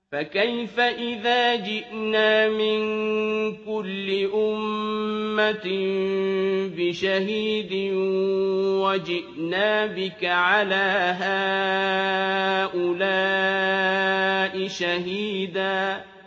فَكَيْفَ إِذَا جِئْنَا مِن كُلِّ أُمَّةٍ بِشَهِيدٍ وَجِئْنَا بِكَ عَلَىٰ هَٰؤُلَاءِ شَهِيدًا